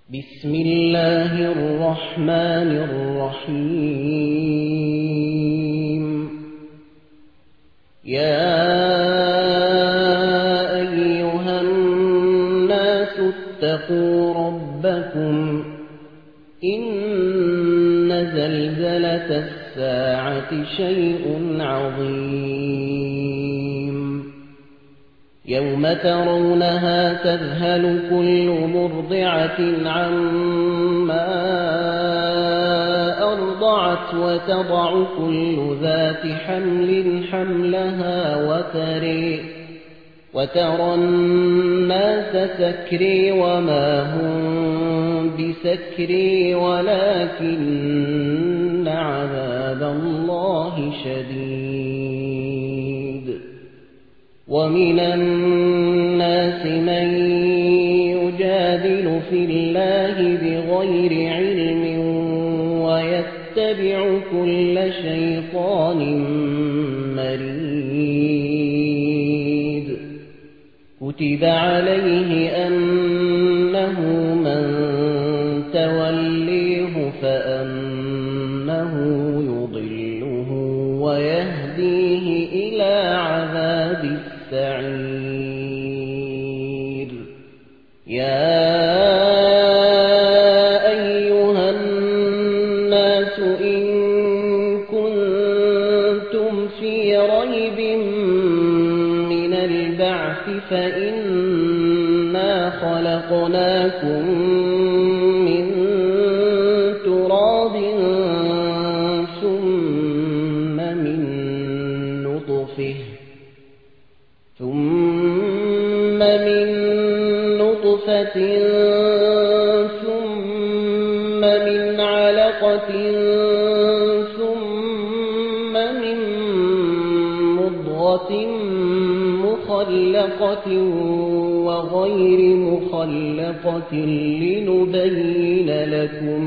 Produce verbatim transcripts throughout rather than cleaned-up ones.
بسم الله الرحمن الرحيم. يا أيها الناس اتقوا ربكم إن زلزلة الساعة شيء عظيم يوم ترونها تذهل كل مرضعة عما أرضعت وتضع كل ذات حمل حملها وتري وترى الناس سكري وما هم بسكري ولكن عذاب الله شديد. ومن الناس من يجادل في الله بغير علم ويتبع كل شيطان مريد. كتب عليه أنه من توليه فأنه يضله ويهديه إلى عذاب السعير. يا أيها الناس إن كنتم في ريب من البعث فإنا خلقناكم من تراب ثم من نطفة ثم من نطفة ثم من علقة ثم من مضغة مخلقة وغير مخلقة لنبين لكم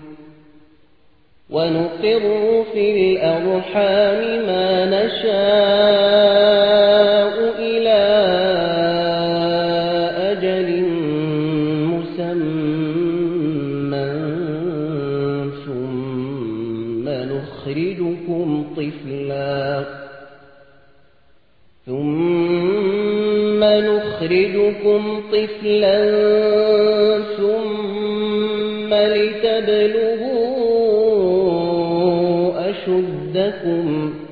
ونقر في الأرحام ما نشاء إلى أجل مسمى ثم نخرجكم طفلا ثم نخرجكم طفلا ثم لتبلغوا أشدكم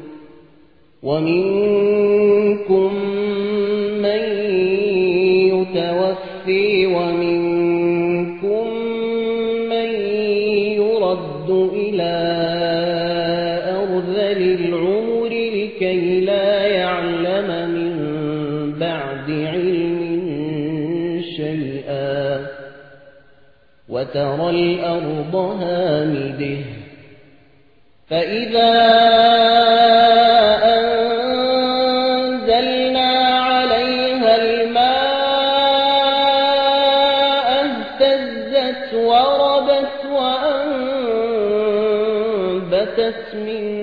ومنكم من يتوفي ومنكم من يرد إلى أرذل العمر لكي لا يعلم من بعد علم شيئا وترى الأرض هامدة فإذا أنزلنا عليها الماء اهتزت وربت وأنبتت من